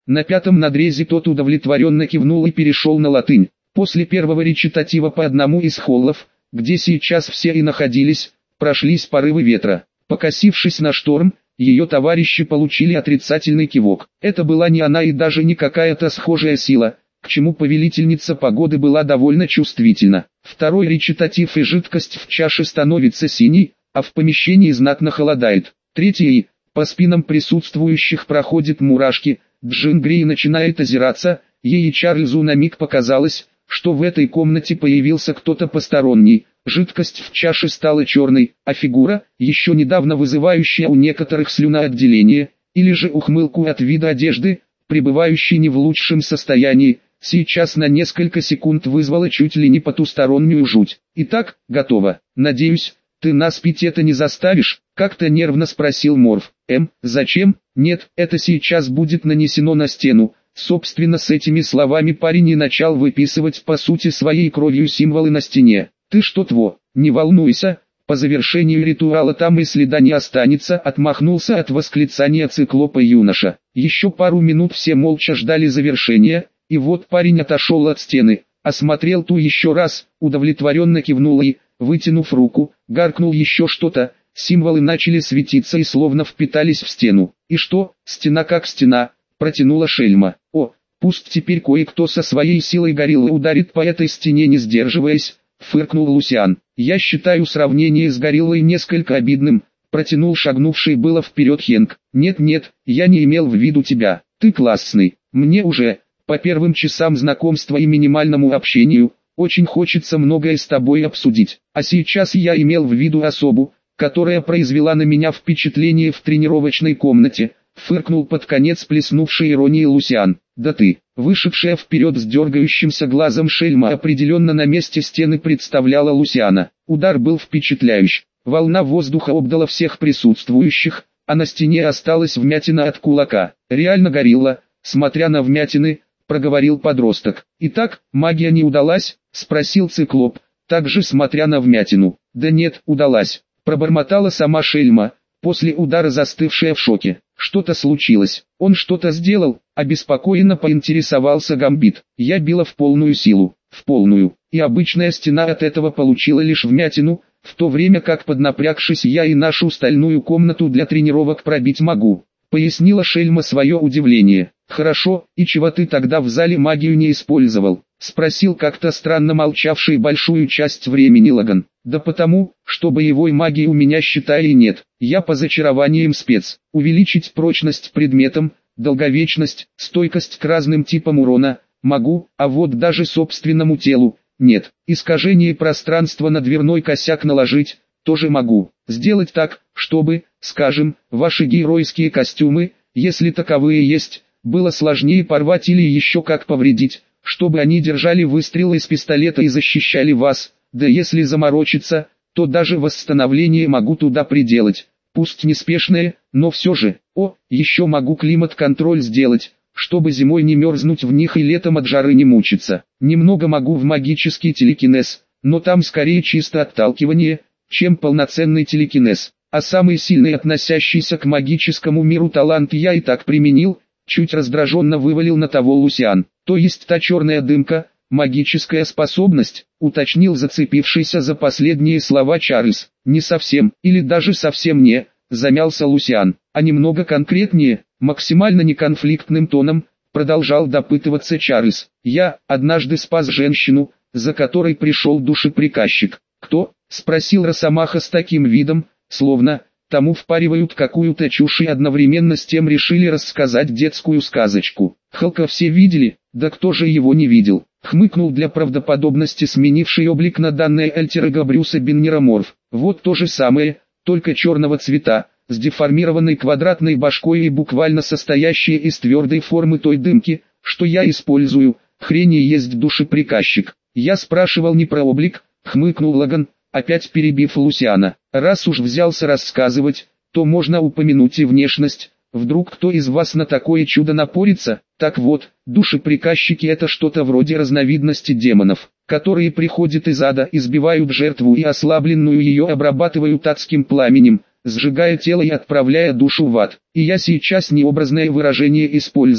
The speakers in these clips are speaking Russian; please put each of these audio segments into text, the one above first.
На пятом надрезе тот удовлетворенно кивнул и перешел на латынь. После первого речитатива по одному из холлов, где сейчас все и находились, прошлись порывы ветра. Покосившись на шторм, ее товарищи получили отрицательный кивок. Это была не она и даже не какая-то схожая сила, к чему повелительница погоды была довольно чувствительна. Второй речитатив и жидкость в чаше становится синей, а в помещении знатно холодает. Третий, по спинам присутствующих проходят мурашки, Джин Грей начинает озираться, ей и Чарльзу на миг показалось, что в этой комнате появился кто-то посторонний. Жидкость в чаше стала черной, а фигура, еще недавно вызывающая у некоторых слюноотделение, или же ухмылку от вида одежды, пребывающей не в лучшем состоянии, сейчас на несколько секунд вызвала чуть ли не потустороннюю жуть. «Итак, готово. Надеюсь, ты нас пить это не заставишь?» — как-то нервно спросил Морф. Зачем? Нет, это сейчас будет нанесено на стену». Собственно, с этими словами парень и начал выписывать по сути своей кровью символы на стене. «Ты что, не волнуйся, по завершению ритуала там и следа не останется», — отмахнулся от восклицания циклопа юноша. Еще пару минут все молча ждали завершения, и вот парень отошел от стены, осмотрел ту еще раз, удовлетворенно кивнул и, вытянув руку, гаркнул еще что-то, символы начали светиться и словно впитались в стену. «И что, стена как стена?» — протянула Шельма. «О, пусть теперь кое-кто со своей силой гориллы ударит по этой стене, не сдерживаясь», — фыркнул Лусиан. «Я считаю сравнение с гориллой несколько обидным», — протянул шагнувший было вперед Хенк. «Нет-нет, я не имел в виду тебя, ты классный, мне уже, по первым часам знакомства и минимальному общению, очень хочется многое с тобой обсудить, а сейчас я имел в виду особу, которая произвела на меня впечатление в тренировочной комнате», — фыркнул под конец плеснувшей иронией Лусиан. «Да ты!» Вышедшая вперед с дергающимся глазом Шельма определенно на месте стены представляла Лусиана. Удар был впечатляющий. Волна воздуха обдала всех присутствующих, а на стене осталась вмятина от кулака. «Реально горилла», смотря на вмятины, проговорил подросток. «Итак, магия не удалась?» — спросил циклоп, также смотря на вмятину. «Да нет, удалась», — пробормотала сама Шельма, после удара застывшая в шоке. «Что-то случилось. Он что-то сделал?» — обеспокоенно поинтересовался Гамбит. «Я била в полную силу, в полную, и обычная стена от этого получила лишь вмятину, в то время как поднапрягшись я и нашу стальную комнату для тренировок пробить могу», — пояснила Шельма свое удивление. «Хорошо, и чего ты тогда в зале магию не использовал?» — спросил как-то странно молчавший большую часть времени Лаган. «Да потому, что боевой магии у меня считай и нет. Я по зачарованиям спец. Увеличить прочность предметам, долговечность, стойкость к разным типам урона могу, а вот даже собственному телу нет. Искажение пространства на дверной косяк наложить тоже могу. Сделать так, чтобы, скажем, ваши геройские костюмы, если таковые есть, было сложнее порвать или еще как повредить, чтобы они держали выстрелы из пистолета и защищали вас. Да если заморочиться, то даже восстановление могу туда приделать. Пусть неспешное, но все же. Еще могу климат-контроль сделать, чтобы зимой не мерзнуть в них и летом от жары не мучиться. Немного могу в магический телекинез, но там скорее чисто отталкивание, чем полноценный телекинез. А самый сильный относящийся к магическому миру талант я и так применил, чуть раздраженно вывалил на того Лусиан. То есть та черная дымка, магическая способность, уточнил зацепившийся за последние слова Чарльз. «Не совсем, или даже совсем не», замялся Лусиан, «а немного конкретнее», максимально неконфликтным тоном, продолжал допытываться Чарльз. «Я однажды спас женщину, за которой пришел душеприказчик». «Кто?» — спросил Росомаха с таким видом, словно тому впаривают какую-то чушь и одновременно с тем решили рассказать детскую сказочку. «Халка все видели, да кто же его не видел?» Хмыкнул для правдоподобности сменивший облик на данное альтер-эго Брюса Беннера Морф. «Вот то же самое, только черного цвета, с деформированной квадратной башкой и буквально состоящей из твердой формы той дымки, что я использую, хрень и есть душеприказчик». «Я спрашивал не про облик», хмыкнул Лаган, опять перебив Лусиана. «Раз уж взялся рассказывать, то можно упомянуть и внешность. Вдруг кто из вас на такое чудо напорится? Так вот, душеприказчики — это что-то вроде разновидности демонов, которые приходят из ада, избивают жертву и ослабленную ее обрабатывают адским пламенем, сжигая тело и отправляя душу в ад. И я сейчас необразное выражение использовал.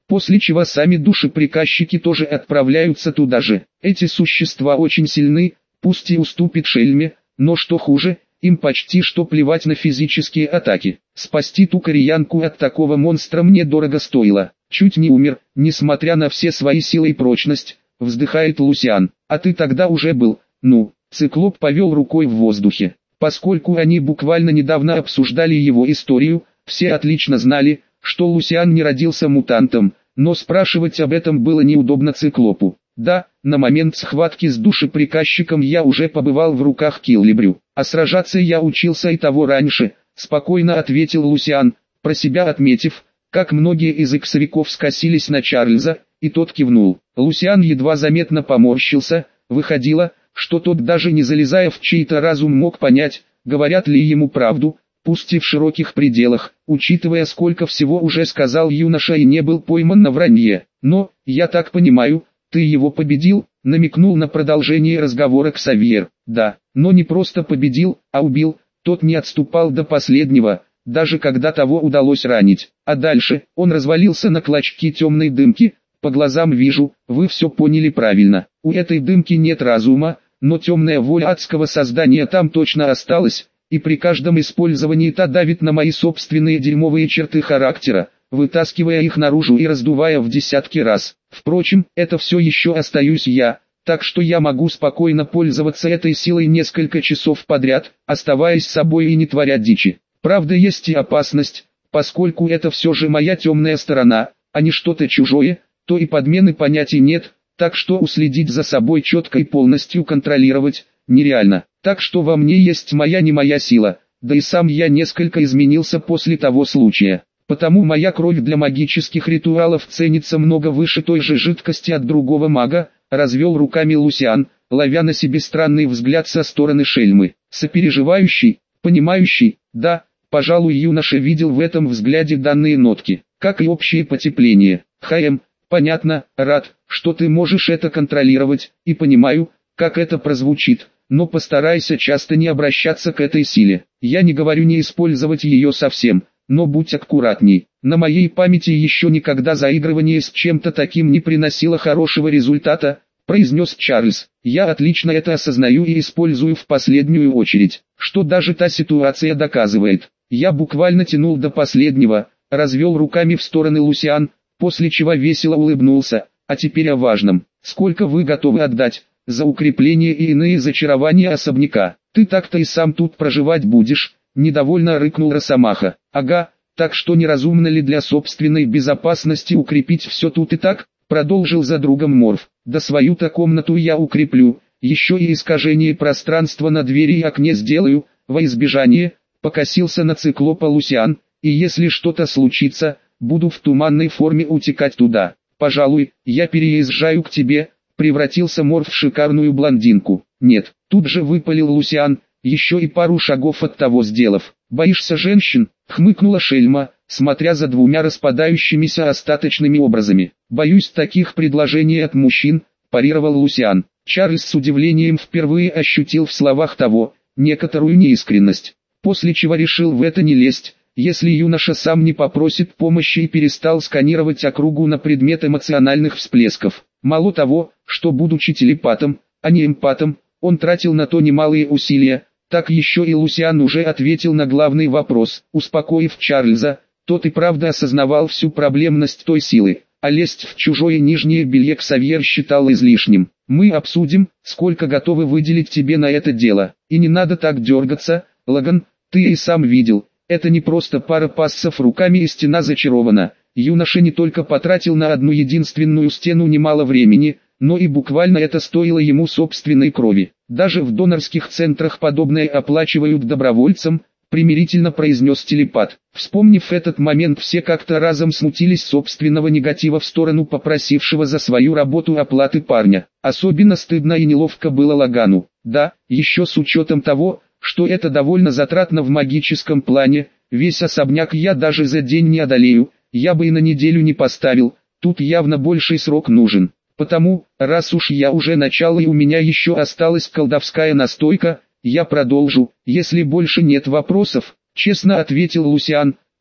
после чего сами душеприказчики тоже отправляются туда же. Эти существа очень сильны, пусть и уступит Шельме, но что хуже, им почти что плевать на физические атаки. Спасти ту кореянку от такого монстра мне дорого стоило. Чуть не умер, несмотря на все свои силы и прочность, вздыхает Лусиан. А ты тогда уже был, ну, циклоп повел рукой в воздухе. Поскольку они буквально недавно обсуждали его историю, все отлично знали, что Лусиан не родился мутантом, но спрашивать об этом было неудобно циклопу. Да, на момент схватки с душеприказчиком я уже побывал в руках Киллибрю, а сражаться я учился и того раньше, спокойно ответил Лусиан, про себя отметив, как многие из иксовиков скосились на Чарльза, и тот кивнул. Лусиан едва заметно поморщился, выходило, что тот даже не залезая в чей-то разум мог понять, говорят ли ему правду, пусть и в широких пределах, учитывая сколько всего уже сказал юноша и не был пойман на вранье. Но, я так понимаю, ты его победил, намекнул на продолжение разговора Ксавьер. Да, но не просто победил, а убил, тот не отступал до последнего, даже когда того удалось ранить. А дальше, он развалился на клочки темной дымки, по глазам вижу, вы все поняли правильно. У этой дымки нет разума, но темная воля адского создания там точно осталась, и при каждом использовании та давит на мои собственные дерьмовые черты характера, вытаскивая их наружу и раздувая в десятки раз. Впрочем, это все еще остаюсь я, так что я могу спокойно пользоваться этой силой несколько часов подряд, оставаясь собой и не творя дичи. Правда, есть и опасность, поскольку это все же моя темная сторона, а не что-то чужое, то и подмены понятий нет, так что уследить за собой четко и полностью контролировать нереально. Так что во мне есть моя не моя сила, да и сам я несколько изменился после того случая. Потому моя кровь для магических ритуалов ценится много выше той же жидкости от другого мага, развел руками Лусиан, ловя на себе странный взгляд со стороны Шельмы. Сопереживающий, понимающий, да, пожалуй, юноша видел в этом взгляде данные нотки, как и общее потепление. Понятно, рад, что ты можешь это контролировать, и понимаю, как это прозвучит, но постарайся часто не обращаться к этой силе. Я не говорю не использовать ее совсем, но будь аккуратней. На моей памяти еще никогда заигрывание с чем-то таким не приносило хорошего результата, произнес Чарльз. Я отлично это осознаю и использую в последнюю очередь, что даже та ситуация доказывает. Я буквально тянул до последнего, развел руками в стороны Лусиан, после чего весело улыбнулся. А теперь о важном. Сколько вы готовы отдать за укрепление и иные зачарования особняка? Ты так-то и сам тут проживать будешь, недовольно рыкнул Росомаха. Ага, так что неразумно ли для собственной безопасности укрепить все тут и так? Продолжил за другом Морф. Да свою-то комнату я укреплю, еще и искажение пространства на двери и окне сделаю, во избежание, покосился на циклопа Лусиан, и если что-то случится, буду в туманной форме утекать туда. Пожалуй, я переезжаю к тебе, превратился Морф в шикарную блондинку. Нет, тут же выпалил Лусиан, еще и пару шагов от того сделав. Боишься женщин? Хмыкнула Шельма, смотря за двумя распадающимися остаточными образами. Боюсь таких предложений от мужчин, парировал Лусиан. Чарльз с удивлением впервые ощутил в словах того, некоторую неискренность. После чего решил в это не лезть, если юноша сам не попросит помощи и перестал сканировать округу на предмет эмоциональных всплесков. Мало того, что будучи телепатом, а не эмпатом, он тратил на то немалые усилия, так еще и Лусиан уже ответил на главный вопрос, успокоив Чарльза. Тот и правда осознавал всю проблемность той силы, а лезть в чужое нижнее белье Ксавьер считал излишним. Мы обсудим, сколько готовы выделить тебе на это дело. И не надо так дергаться, Лаган, ты и сам видел. Это не просто пара пассов руками и стена зачарована. Юноша не только потратил на одну единственную стену немало времени, но и буквально это стоило ему собственной крови. Даже в донорских центрах подобное оплачивают добровольцам, примирительно произнес телепат. Вспомнив этот момент, все как-то разом смутились собственного негатива в сторону попросившего за свою работу оплаты парня. Особенно стыдно и неловко было Лагану. Да, еще с учетом того, что это довольно затратно в магическом плане, весь особняк я даже за день не одолею, я бы и на неделю не поставил, тут явно больший срок нужен. Потому, раз уж я уже начал и у меня еще осталась колдовская настойка, я продолжу, если больше нет вопросов, честно ответил Лусиан,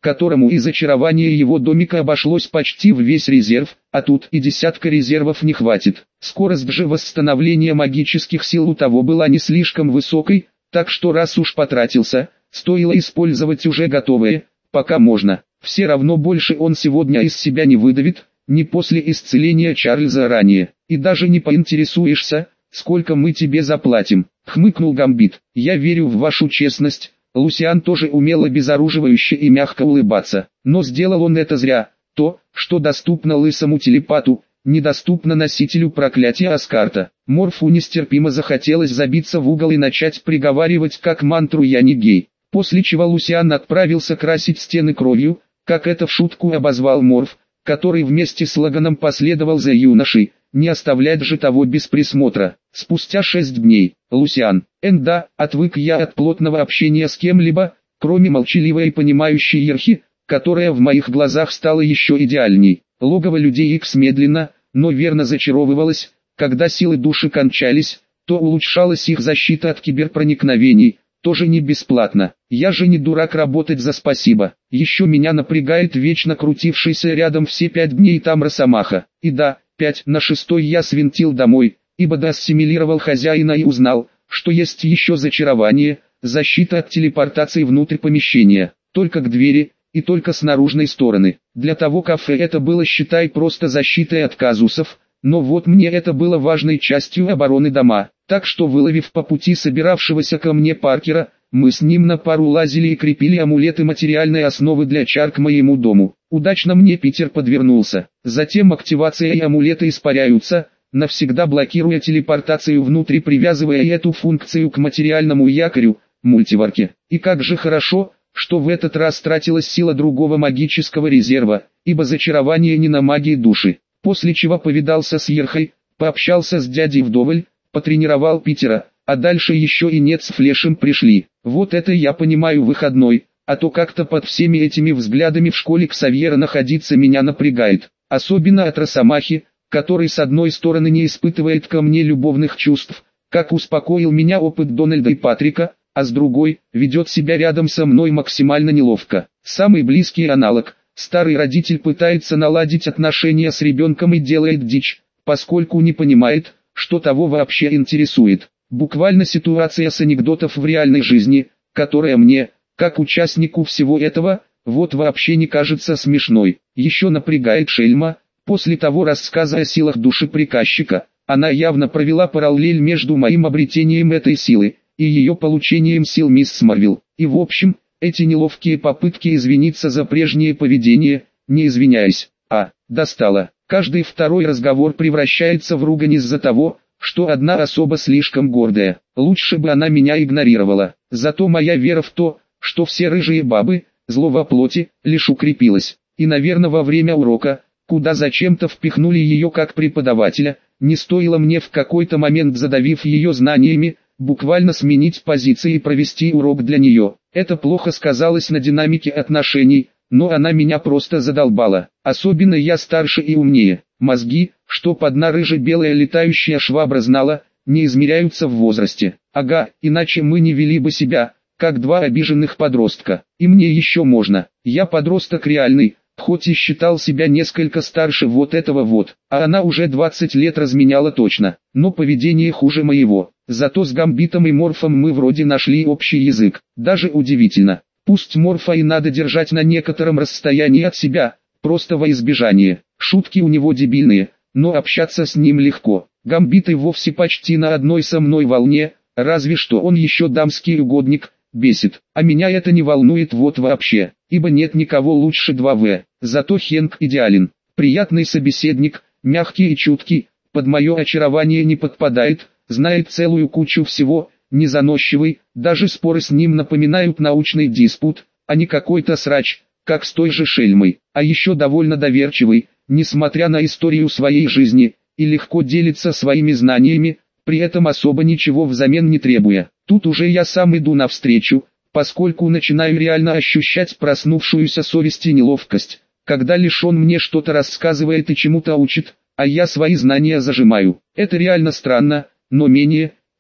которому из очарования его домика обошлось почти в весь резерв, а тут и десятка резервов не хватит. Скорость же восстановления магических сил у того была не слишком высокой, так что раз уж потратился, стоило использовать уже готовые, пока можно. Все равно больше он сегодня из себя не выдавит, не после исцеления Чарльза ранее, и даже не поинтересуешься, сколько мы тебе заплатим, хмыкнул Гамбит. Я верю в вашу честность. Лусиан тоже умел обезоруживающе и мягко улыбаться, но сделал он это зря. То, что доступно лысому телепату, недоступно носителю проклятия Аскарта. Морфу нестерпимо захотелось забиться в угол и начать приговаривать как мантру «Я не гей», после чего Лусиан отправился красить стены кровью, как это в шутку обозвал Морф, который вместе с Лаганом последовал за юношей, не оставлять же того без присмотра. Спустя 6 дней, Лусиан, да, отвык я от плотного общения с кем-либо, кроме молчаливой и понимающей Ерхи, которая в моих глазах стала еще идеальней. Логово людей Икс медленно, но верно зачаровывалось, когда силы души кончались, то улучшалась их защита от киберпроникновений, тоже не бесплатно. Я же не дурак работать за спасибо. Еще меня напрягает вечно крутившийся рядом все 5 дней там Росомаха. И да, 5 на 6 я свинтил домой, ибо доассимилировал хозяина и узнал, что есть еще зачарование, защита от телепортации внутрь помещения, только к двери, и только с наружной стороны. Для того кафе это было, считай, просто защитой от казусов, но вот мне это было важной частью обороны дома, так что, выловив по пути собиравшегося ко мне Паркера, мы с ним на пару лазили и крепили амулеты материальной основы для чар к моему дому. Удачно мне Питер подвернулся. Затем активация и амулеты испаряются, навсегда блокируя телепортацию внутрь, привязывая эту функцию к материальному якорю, мультиварке. И как же хорошо, что в этот раз тратилась сила другого магического резерва, ибо зачарование не на магии души. После чего повидался с Ерхой, пообщался с дядей вдоволь, потренировал Питера, а дальше еще и нет с Флешем пришли. Вот это я понимаю выходной, а то как-то под всеми этими взглядами в школе Ксавьера находиться меня напрягает. Особенно от Росомахи, который с одной стороны не испытывает ко мне любовных чувств, как успокоил меня опыт Дональда и Патрика, а с другой, ведет себя рядом со мной максимально неловко. Самый близкий аналог, старый родитель пытается наладить отношения с ребенком и делает дичь, поскольку не понимает, что того вообще интересует. Буквально ситуация с анекдотов в реальной жизни, которая мне, как участнику всего этого, вот вообще не кажется смешной. Еще напрягает Шельма, после того рассказа о силах души приказчика, она явно провела параллель между моим обретением этой силы и ее получением сил мисс Марвел. И в общем, эти неловкие попытки извиниться за прежнее поведение, не извиняясь, достало. Каждый второй разговор превращается в ругань из-за того, что одна особа слишком гордая. Лучше бы она меня игнорировала. Зато моя вера в то, что все рыжие бабы, зло во плоти, лишь укрепилась. И, наверное, во время урока, куда зачем-то впихнули ее как преподавателя, не стоило мне в какой-то момент, задавив ее знаниями, буквально сменить позиции и провести урок для нее. Это плохо сказалось на динамике отношений, но она меня просто задолбала. Особенно я старше и умнее. Мозги, что одна рыже-белая летающая швабра знала, не измеряются в возрасте. Ага, иначе мы не вели бы себя, как два обиженных подростка. И мне еще можно. Я подросток реальный, хоть и считал себя несколько старше вот этого вот, а она уже 20 лет разменяла точно, но поведение хуже моего. Зато с Гамбитом и Морфом мы вроде нашли общий язык. Даже удивительно. Пусть Морфа и надо держать на некотором расстоянии от себя, просто во избежание. Шутки у него дебильные, но общаться с ним легко. Гамбит и вовсе почти на одной со мной волне, разве что он еще дамский угодник, бесит. А меня это не волнует вот вообще, ибо нет никого лучше 2В. Зато Хенк идеален. Приятный собеседник, мягкий и чуткий, под мое очарование не подпадает, знает целую кучу всего, не заносчивый, даже споры с ним напоминают научный диспут, а не какой-то срач, как с той же Шельмой. А еще довольно доверчивый, несмотря на историю своей жизни, и легко делится своими знаниями, при этом особо ничего взамен не требуя. Тут уже я сам иду навстречу, поскольку начинаю реально ощущать проснувшуюся совесть и неловкость, когда лишь он мне что-то рассказывает и чему-то учит, а я свои знания зажимаю. Это реально странно, но менее,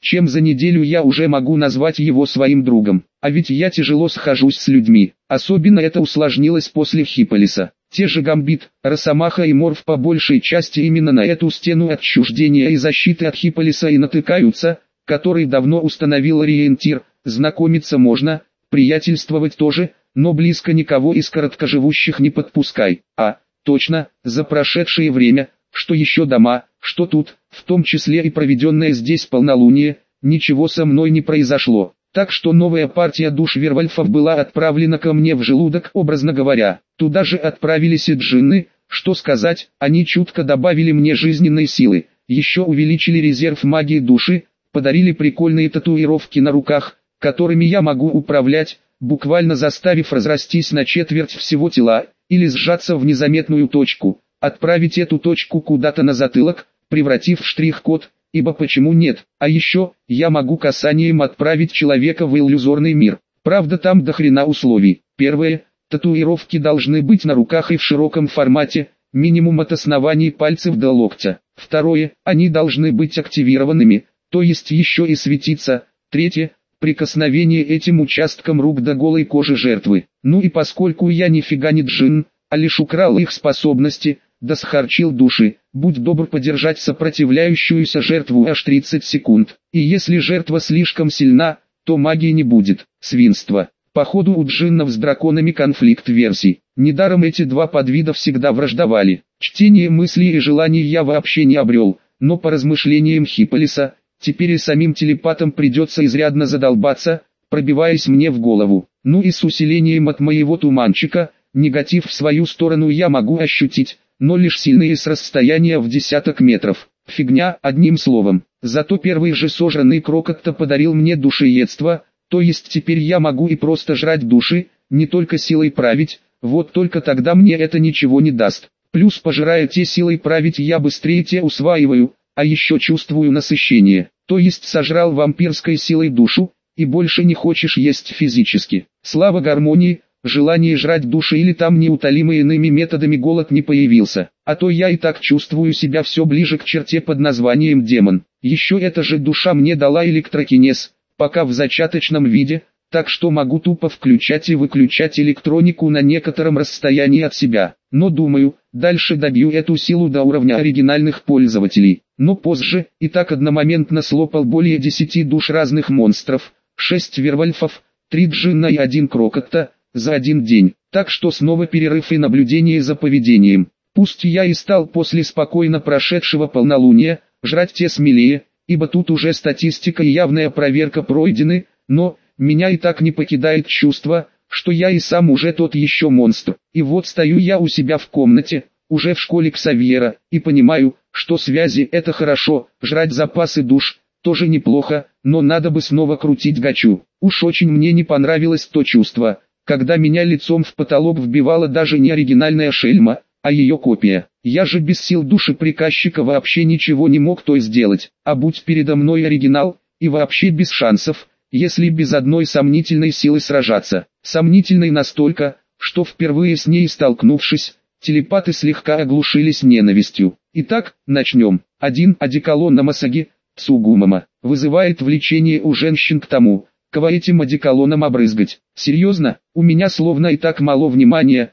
чем за неделю я уже могу назвать его своим другом. А ведь я тяжело схожусь с людьми. Особенно это усложнилось после Хиполиса. Те же Гамбит, Росомаха и Морф по большей части именно на эту стену отчуждения и защиты от Хиполиса и натыкаются, который давно установил ориентир. Знакомиться можно, приятельствовать тоже, но близко никого из короткоживущих не подпускай. Точно, за прошедшее время, что еще дома, что тут, в том числе и проведенное здесь полнолуние, ничего со мной не произошло. Так что новая партия душ Вервольфов была отправлена ко мне в желудок, образно говоря. Туда же отправились и джинны, что сказать, они чутко добавили мне жизненной силы, еще увеличили резерв магии души, подарили прикольные татуировки на руках, которыми я могу управлять, буквально заставив разрастись на четверть всего тела, или сжаться в незаметную точку, отправить эту точку куда-то на затылок, превратив в штрих-код, ибо почему нет, а еще, я могу касанием отправить человека в иллюзорный мир. Правда там до хрена условий. Первое, татуировки должны быть на руках и в широком формате, минимум от оснований пальцев до локтя. Второе, они должны быть активированными, то есть еще и светиться. Третье, прикосновение этим участком рук до голой кожи жертвы. Ну и поскольку я нифига не джин, а лишь украл их способности, да схарчил души, будь добр подержать сопротивляющуюся жертву аж 30 секунд. И если жертва слишком сильна, то магии не будет. Свинство. Походу у джиннов с драконами конфликт версий. Недаром эти два подвида всегда враждовали. Чтение мыслей и желаний я вообще не обрел, но по размышлениям Хиполиса, теперь и самим телепатам придется изрядно задолбаться, пробиваясь мне в голову. Ну и с усилением от моего туманчика, негатив в свою сторону я могу ощутить, но лишь сильные с расстояния в десяток метров. Фигня, одним словом. Зато первый же сожранный крокот-то подарил мне душеедство, то есть теперь я могу и просто жрать души, не только силой править, вот только тогда мне это ничего не даст. Плюс пожирая те силой править я быстрее те усваиваю, а еще чувствую насыщение. То есть сожрал вампирской силой душу, и больше не хочешь есть физически. Слава гармонии, желание жрать души или там неутолимый иными методами голод не появился. А то я и так чувствую себя все ближе к черте под названием демон. Еще эта же душа мне дала электрокинез, пока в зачаточном виде, так что могу тупо включать и выключать электронику на некотором расстоянии от себя. Но думаю, дальше добью эту силу до уровня оригинальных пользователей. Но позже, и так одномоментно слопал более 10 душ разных монстров, 6 вервольфов, 3 джинна и 1 крокотта, за один день. Так что снова перерыв и наблюдение за поведением. Пусть я и стал после спокойно прошедшего полнолуния, жрать те смелее, ибо тут уже статистика и явная проверка пройдены, но меня и так не покидает чувство, что я и сам уже тот еще монстр. И вот стою я у себя в комнате, уже в школе Ксавьера, и понимаю, что связи это хорошо, жрать запасы душ тоже неплохо, но надо бы снова крутить гачу. Уж очень мне не понравилось то чувство, когда меня лицом в потолок вбивала даже не оригинальная шельма, а ее копия. Я же без сил души приказчика вообще ничего не мог то сделать, а будь передо мной оригинал, и вообще без шансов, если без одной сомнительной силы сражаться. Сомнительной настолько, что впервые с ней столкнувшись, телепаты слегка оглушились ненавистью. Итак, начнем. 1. Одеколон на Масаги, Цугумама, вызывает влечение у женщин к тому, кого этим одеколоном обрызгать. Серьезно, у меня словно и так мало внимания,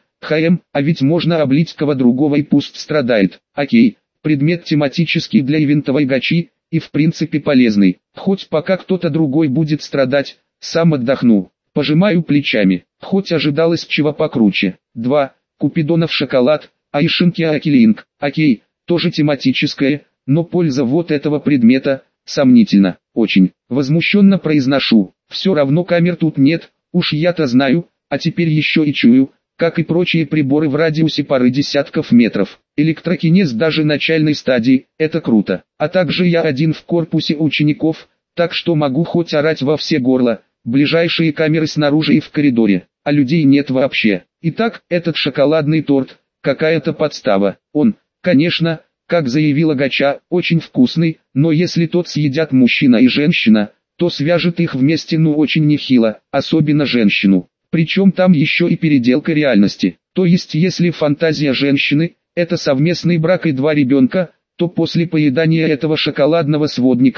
а ведь можно облить кого другого и пусть страдает. Окей, предмет тематический для ивентовой гачи, и в принципе полезный. Хоть пока кто-то другой будет страдать, сам отдохну. Пожимаю плечами, хоть ожидалось чего покруче. 2. Купидонов шоколад, Айшинки Акилинг. Окей, тоже тематическое, но польза вот этого предмета, сомнительно, очень. Возмущенно произношу, все равно камер тут нет, уж я-то знаю, а теперь еще и чую, как и прочие приборы в радиусе пары десятков метров. Электрокинез даже начальной стадии, это круто. А также я один в корпусе учеников, так что могу хоть орать во все горло, ближайшие камеры снаружи и в коридоре, а людей нет вообще. Итак, этот шоколадный торт, какая-то подстава. Он, конечно, как заявила гача, очень вкусный, но если тот съедят мужчина и женщина, то свяжет их вместе ну очень нехило, особенно женщину. Причем там еще и переделка реальности. То есть если фантазия женщины – это совместный брак и 2 ребенка, то после поедания этого шоколадного сводника,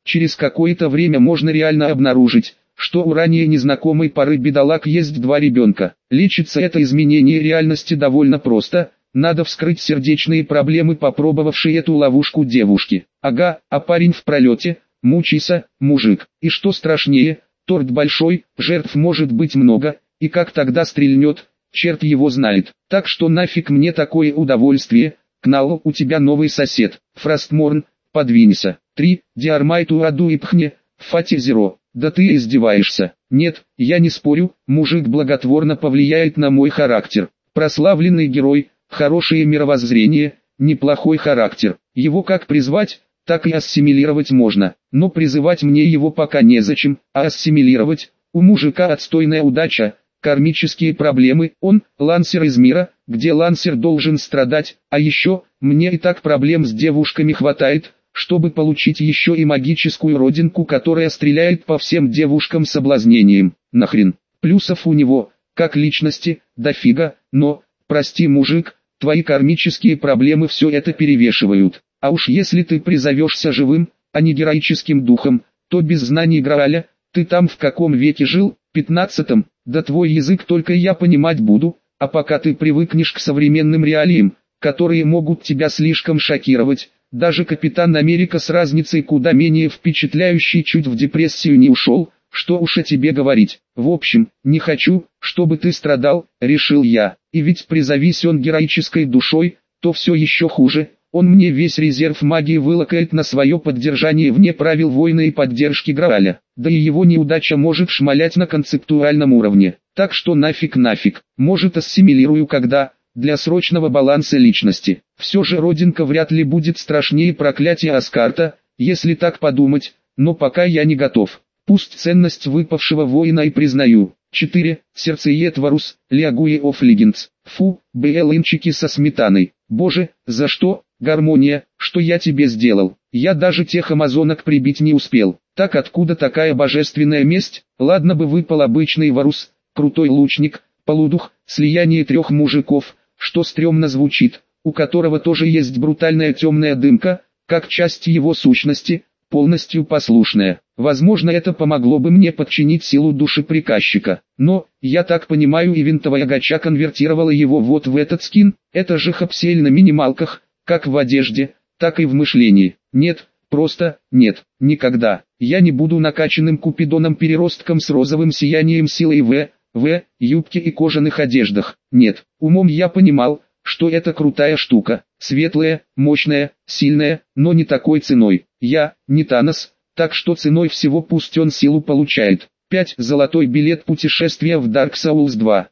через какое-то время можно реально обнаружить, что у ранее незнакомой пары бедолаг есть 2 ребенка. Лечится это изменение реальности довольно просто, надо вскрыть сердечные проблемы попробовавшей эту ловушку девушки. Ага, а парень в пролете, мучайся, мужик. И что страшнее, торт большой, жертв может быть много, и как тогда стрельнет, черт его знает. Так что нафиг мне такое удовольствие. Кнал, у тебя новый сосед. Фростморн, подвинься. 3. Диармайту аду и пхне, фати зеро. Да ты издеваешься. Нет, я не спорю, мужик благотворно повлияет на мой характер. Прославленный герой, хорошее мировоззрение, неплохой характер. Его как призвать, так и ассимилировать можно. Но призывать мне его пока незачем, а ассимилировать, у мужика отстойная удача. Кармические проблемы, он, лансер из мира, где лансер должен страдать, а еще, мне и так проблем с девушками хватает, чтобы получить еще и магическую родинку, которая стреляет по всем девушкам соблазнением. Нахрен, плюсов у него, как личности, дофига, но, прости мужик, твои кармические проблемы все это перевешивают. А уж если ты призовешься живым, а не героическим духом, то без знаний Грааля, ты там в каком веке жил, 15-м? Да твой язык только я понимать буду, а пока ты привыкнешь к современным реалиям, которые могут тебя слишком шокировать, даже Капитан Америка с разницей куда менее впечатляющий чуть в депрессию не ушел, что уж о тебе говорить. В общем, не хочу, чтобы ты страдал, решил я, и ведь призовись он героической душой, то все еще хуже. Он мне весь резерв магии вылакает на свое поддержание вне правил войны и поддержки Грааля. Да и его неудача может шмалять на концептуальном уровне. Так что нафиг, может ассимилирую когда, для срочного баланса личности. Все же родинка вряд ли будет страшнее проклятия Аскарта, если так подумать, но пока я не готов. Пусть ценность выпавшего воина и признаю. 4. Сердцеед Варус, League of Legends. Фу, БЛНчики со сметаной. Боже, за что? Гармония, что я тебе сделал? Я даже тех амазонок прибить не успел. Так откуда такая божественная месть? Ладно бы выпал обычный Варус, крутой лучник, полудух, слияние 3 мужиков, что стрёмно звучит, у которого тоже есть брутальная темная дымка, как часть его сущности, полностью послушная. Возможно, это помогло бы мне подчинить силу души приказчика. Но, я так понимаю, ивентовая гача конвертировала его вот в этот скин. Это же хапсель на минималках, как в одежде, так и в мышлении. Нет, просто, нет, никогда. Я не буду накачанным купидоном-переростком с розовым сиянием силой в юбке и кожаных одеждах. Нет, умом я понимал, что это крутая штука, светлая, мощная, сильная, но не такой ценой. Я, не Танос, так что ценой всего пусть он силу получает. 5. Золотой билет путешествия в Dark Souls 2.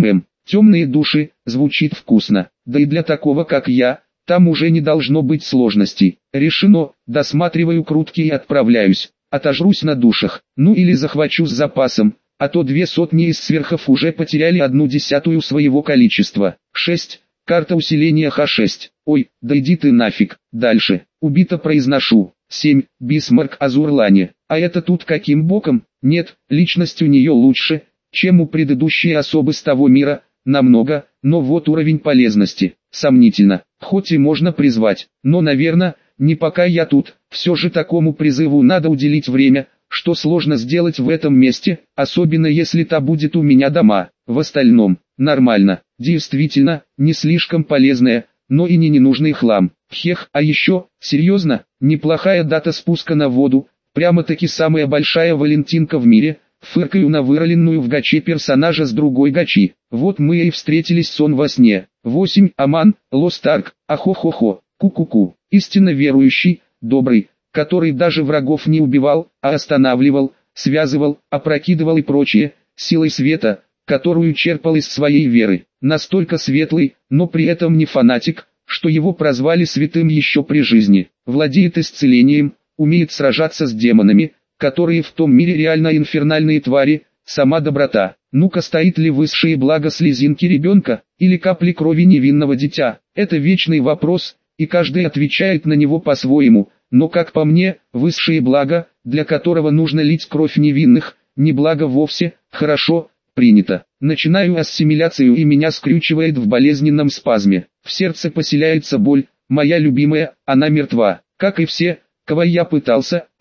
Темные души, звучит вкусно. Да и для такого как я, там уже не должно быть сложностей. Решено, досматриваю крутки и отправляюсь. Отожрусь на душах, ну или захвачу с запасом, а то 200 из сверхов уже потеряли 1/10 своего количества. 6. Карта усиления Х6. Ой, да иди ты нафиг. Дальше. Убито произношу. 7. Бисмарк Азурлане. А это тут каким боком? Нет, личность у нее лучше, чем у предыдущей особы с того мира, намного, но вот уровень полезности, сомнительно. Хоть и можно призвать, но наверное, не пока я тут. Все же такому призыву надо уделить время, что сложно сделать в этом месте, особенно если та будет у меня дома. В остальном, нормально. Действительно, не слишком полезная, но и не ненужный хлам. Хех, а еще, серьезно, неплохая дата спуска на воду, прямо-таки самая большая валентинка в мире. Фыркаю на выроленную в гаче персонажа с другой гачи. Вот мы и встретились сон во сне. 8. Аман, Лостарк, ахо-хо-хо, ку-ку-ку. Истинно верующий, добрый, который даже врагов не убивал, а останавливал, связывал, опрокидывал и прочее, силой света, которую черпал из своей веры. Настолько светлый, но при этом не фанатик, что его прозвали святым еще при жизни. Владеет исцелением, умеет сражаться с демонами, которые в том мире реально инфернальные твари, сама доброта. Ну-ка, стоит ли высшее благо слезинки ребенка, или капли крови невинного дитя? Это вечный вопрос, и каждый отвечает на него по-своему, но как по мне, высшее благо, для которого нужно лить кровь невинных, не благо вовсе, хорошо, принято. Начинаю ассимиляцию и меня скрючивает в болезненном спазме. В сердце поселяется боль, моя любимая, она мертва, как и все, кого я пытался, Аркх,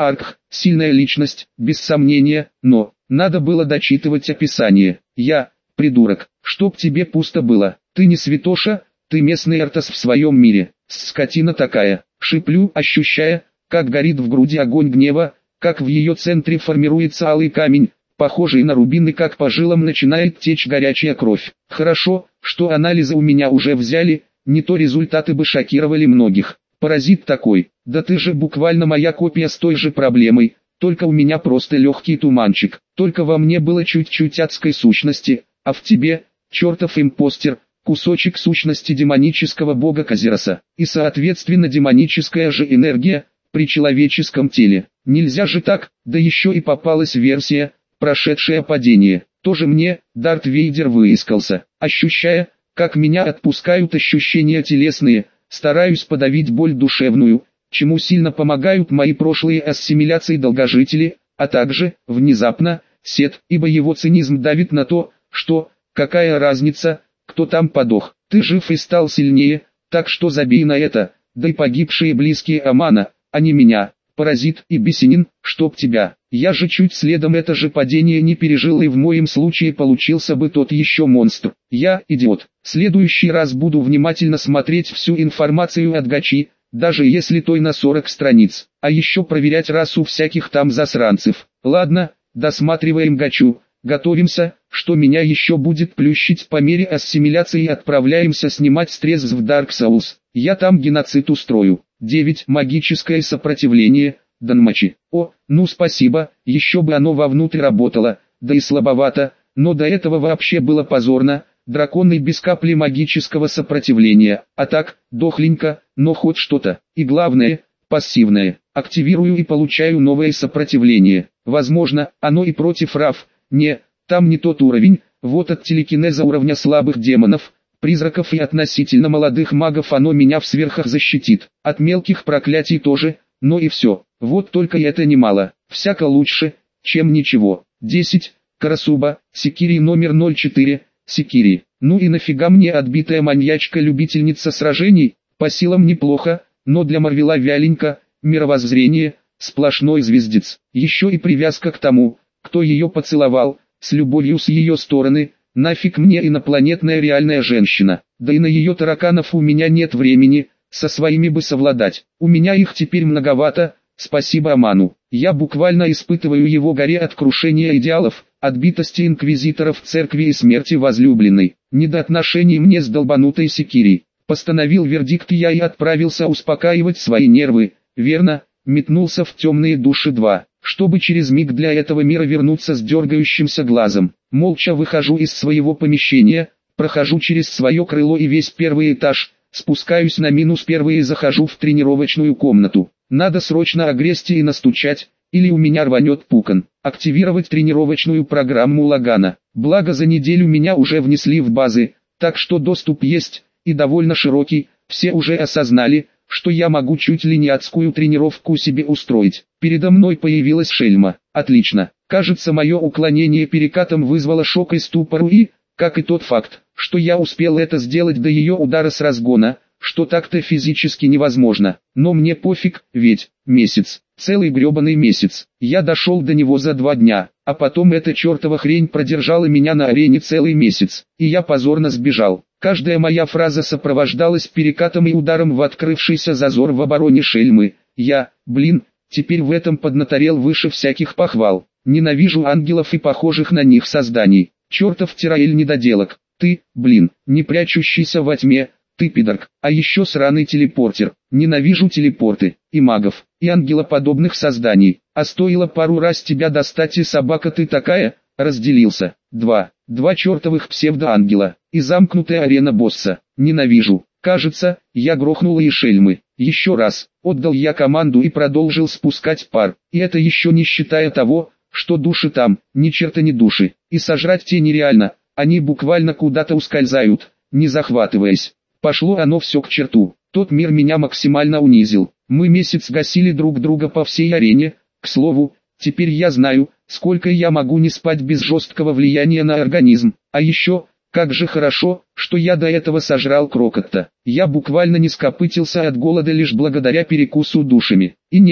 сильная личность, без сомнения, но надо было дочитывать описание. Я, придурок, чтоб тебе пусто было. Ты не святоша, ты местный Эртос в своем мире. Скотина такая. Шиплю, ощущая, как горит в груди огонь гнева, как в ее центре формируется алый камень, похожий на рубин, и как по жилам начинает течь горячая кровь. Хорошо, что анализы у меня уже взяли, не то результаты бы шокировали многих. Паразит такой, да ты же буквально моя копия с той же проблемой, только у меня просто легкий туманчик, только во мне было чуть-чуть адской сущности, а в тебе, чертов импостер, кусочек сущности демонического бога Казироса, и соответственно демоническая же энергия, при человеческом теле. Нельзя же так, да еще и попалась версия, прошедшее падение. Тоже мне, Дарт Вейдер выискался, ощущая, как меня отпускают ощущения телесные, стараюсь подавить боль душевную, чему сильно помогают мои прошлые ассимиляции долгожители, а также, внезапно, Сет, ибо его цинизм давит на то, что, какая разница, кто там подох, ты жив и стал сильнее, так что забей на это, да и погибшие близкие Амана, а не меня, паразит и бесенин, чтоб тебя. Я же чуть следом это же падение не пережил, и в моем случае получился бы тот еще монстр. Я идиот. В следующий раз буду внимательно смотреть всю информацию от Гачи, даже если той на 40 страниц, а еще проверять расу всяких там засранцев. Ладно, досматриваем Гачу, готовимся, что меня еще будет плющить по мере ассимиляции, и отправляемся снимать стресс в Dark Souls. Я там геноцид устрою. 9. Магическое сопротивление. Данмачи. О, ну спасибо, еще бы оно вовнутрь работало, да и слабовато, но до этого вообще было позорно. Драконы без капли магического сопротивления, а так, дохленько, но хоть что-то. И главное, пассивное. Активирую и получаю новое сопротивление. Возможно, оно и против РАФ. Не, там не тот уровень, вот от телекинеза уровня слабых демонов, призраков и относительно молодых магов оно меня в сверхах защитит. От мелких проклятий тоже, но и все. Вот только это немало. Всяко лучше, чем ничего. 10. Карасуба, Секири номер 04. Секири. Ну и нафига мне отбитая маньячка-любительница сражений? По силам неплохо, но для Марвела вяленько, мировоззрение, сплошной звездец. Еще и привязка к тому, кто ее поцеловал, с любовью с ее стороны. Нафиг мне инопланетная реальная женщина, да и на ее тараканов у меня нет времени, со своими бы совладать. У меня их теперь многовато, спасибо Аману. Я буквально испытываю его горе от крушения идеалов, отбитости инквизиторов церкви и смерти возлюбленной. Не до отношений мне с долбанутой Секири. Постановил вердикт я и отправился успокаивать свои нервы, верно, метнулся в темные души 2. Чтобы через миг для этого мира вернуться с дергающимся глазом. Молча выхожу из своего помещения, прохожу через свое крыло и весь первый этаж, спускаюсь на -1 и захожу в тренировочную комнату. Надо срочно огрести и настучать, или у меня рванет пукан. Активировать тренировочную программу Лагана. Благо за неделю меня уже внесли в базы, так что доступ есть, и довольно широкий, все уже осознали, что я могу чуть ли не адскую тренировку себе устроить. Передо мной появилась шельма. Отлично. Кажется, мое уклонение перекатом вызвало шок и ступор и, как и тот факт, что я успел это сделать до ее удара с разгона, что так-то физически невозможно. Но мне пофиг, ведь месяц, целый гребаный месяц. Я дошел до него за 2 дня, а потом эта чертова хрень продержала меня на арене целый месяц, и я позорно сбежал. Каждая моя фраза сопровождалась перекатом и ударом в открывшийся зазор в обороне шельмы. Я, теперь в этом поднаторел выше всяких похвал. Ненавижу ангелов и похожих на них созданий. Чертов Тираэль недоделок. Ты, не прячущийся во тьме, ты пидорк. А еще сраный телепортер. Ненавижу телепорты, и магов, и ангелоподобных созданий. А стоило пару раз тебя достать, и собака ты такая, разделился. 2 чертовых псевдоангела, и замкнутая арена босса. Ненавижу. Кажется, я грохнул и шельмы. Еще раз, отдал я команду и продолжил спускать пар. И это еще не считая того, что души там, ни черта не души. И сожрать те нереально, они буквально куда-то ускользают, не захватываясь. Пошло оно все к черту. Тот мир меня максимально унизил. Мы месяц гасили друг друга по всей арене. К слову, теперь я знаю, сколько я могу не спать без жесткого влияния на организм. А еще, как же хорошо, что я до этого сожрал крокотта. Я буквально не скопытился от голода лишь благодаря перекусу душами. И нет,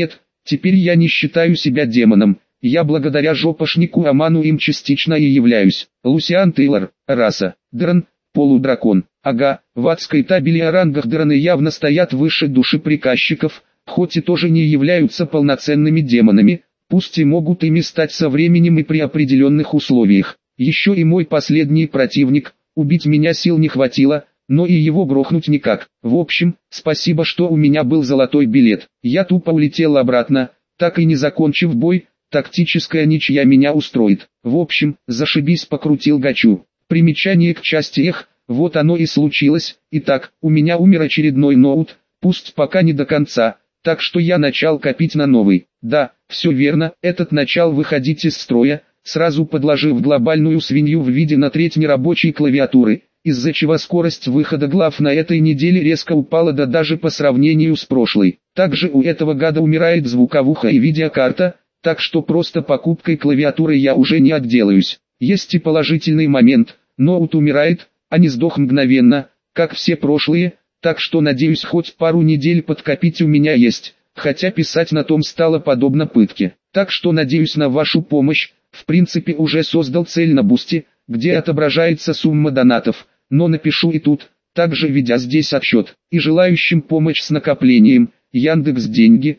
Теперь я не считаю себя демоном. Я благодаря жопошнику Аману им частично и являюсь. Лусиан Тейлор, раса, Дран, полудракон. Ага, в адской табели о рангах драны явно стоят выше души приказчиков, хоть и тоже не являются полноценными демонами, пусть и могут ими стать со временем и при определенных условиях. Еще и мой последний противник, убить меня сил не хватило, но и его грохнуть никак. В общем, спасибо, что у меня был золотой билет. Я тупо улетел обратно, так и не закончив бой. Тактическая ничья меня устроит. В общем, зашибись, покрутил гачу. Примечание к части эх, вот оно и случилось. Итак, у меня умер очередной ноут, пусть пока не до конца, так что я начал копить на новый. Да, все верно, этот начал выходить из строя, сразу подложив глобальную свинью в виде на треть нерабочей клавиатуры, из-за чего скорость выхода глав на этой неделе резко упала, да даже по сравнению с прошлой. Также у этого гада умирает звуковуха и видеокарта, так что просто покупкой клавиатуры я уже не отделаюсь. Есть и положительный момент, ноут умирает, а не сдох мгновенно, как все прошлые, так что надеюсь хоть пару недель подкопить у меня есть, хотя писать на том стало подобно пытке. Так что надеюсь на вашу помощь, в принципе уже создал цель на Бусти, где отображается сумма донатов, но напишу и тут, также ведя здесь отсчет, и желающим помочь с накоплением. Яндекс.Деньги,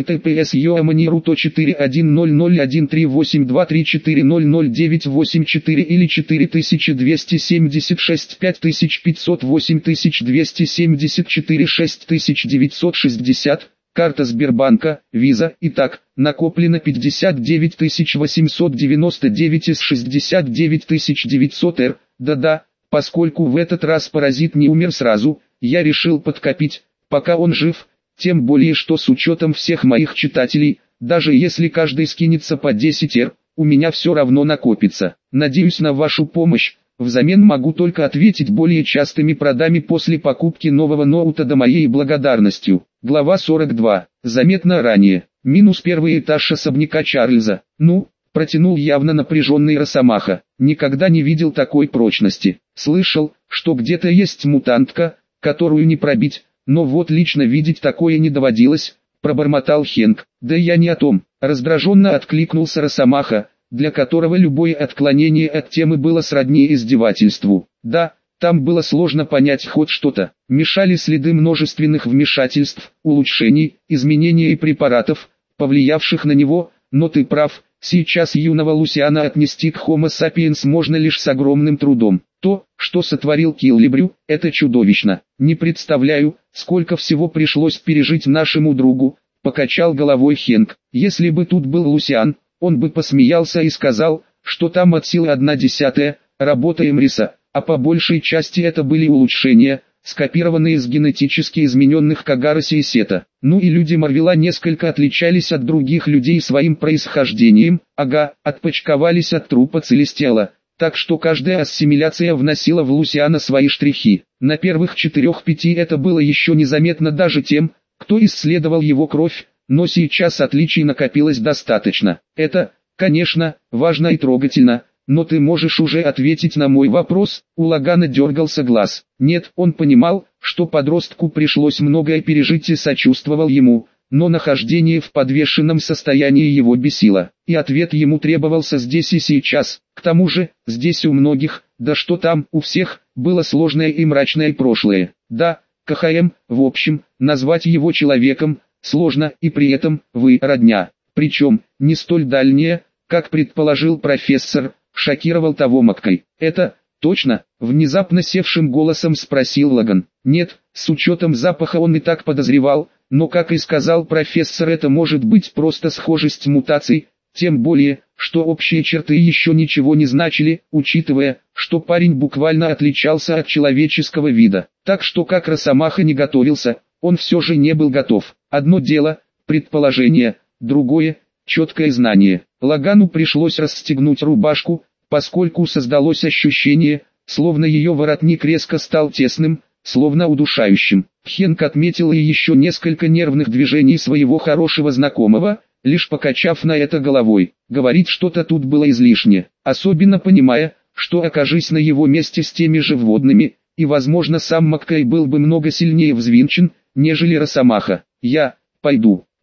https://yoamaniru.41000138234000984 или 4276 5500 8274 6960, карта Сбербанка, Виза. Итак, накоплено 59 899 из 69 900 Р. Да-да, поскольку в этот раз паразит не умер сразу, я решил подкопить, пока он жив. Тем более, что с учетом всех моих читателей, даже если каждый скинется по 10 Р, у меня все равно накопится. Надеюсь на вашу помощь, взамен могу только ответить более частыми продами после покупки нового ноута до моей благодарностью. Глава 42. Заметно ранее. Минус первый этаж особняка Чарльза. Ну, протянул явно напряженный Росомаха. Никогда не видел такой прочности. Слышал, что где-то есть мутантка, которую не пробить. Но вот лично видеть такое не доводилось, пробормотал Хенк. Да я не о том, раздраженно откликнулся Росомаха, для которого любое отклонение от темы было сродни издевательству. Да, там было сложно понять хоть что-то. Мешали следы множественных вмешательств, улучшений, изменений и препаратов, повлиявших на него, но ты прав, сейчас юного Лусиана отнести к Homo sapiens можно лишь с огромным трудом. То, что сотворил Киллибрю, это чудовищно. Не представляю, сколько всего пришлось пережить нашему другу, покачал головой Хенк. Если бы тут был Лусиан, он бы посмеялся и сказал, что там от силы 1/10 работа Эмриса, а по большей части это были улучшения, скопированные из генетически измененных Кагароси и Сета. Ну и люди Марвела несколько отличались от других людей своим происхождением, отпочковались от трупа Целестиала. Так что каждая ассимиляция вносила в Лусиана свои штрихи. На первых 4-5 это было еще незаметно даже тем, кто исследовал его кровь, но сейчас отличий накопилось достаточно. Это, конечно, важно и трогательно, но ты можешь уже ответить на мой вопрос. У Лагана дергался глаз. Нет, он понимал, что подростку пришлось многое пережить и сочувствовал ему, но нахождение в подвешенном состоянии его бесило, и ответ ему требовался здесь и сейчас. К тому же, здесь у многих, да что там, у всех, было сложное и мрачное прошлое. Да, КХМ, в общем, назвать его человеком, сложно, и при этом, вы родня. Причем, не столь дальняя, как предположил профессор, шокировал того Маккой. Это, точно, внезапно севшим голосом спросил Лаган. Нет, с учетом запаха он и так подозревал, но как и сказал профессор, это может быть просто схожесть мутаций, тем более, что общие черты еще ничего не значили, учитывая, что парень буквально отличался от человеческого вида. Так что как Росомаха не готовился, он все же не был готов. Одно дело, предположение, другое, четкое знание. Лагану пришлось расстегнуть рубашку, поскольку создалось ощущение, словно ее воротник резко стал тесным, словно удушающим. Хенк отметил и еще несколько нервных движений своего хорошего знакомого, лишь покачав на это головой. Говорить что-то тут было излишне, особенно понимая, что окажись на его месте с теми же вводными, и возможно сам Маккей был бы много сильнее взвинчен, нежели Росомаха. Я пойду.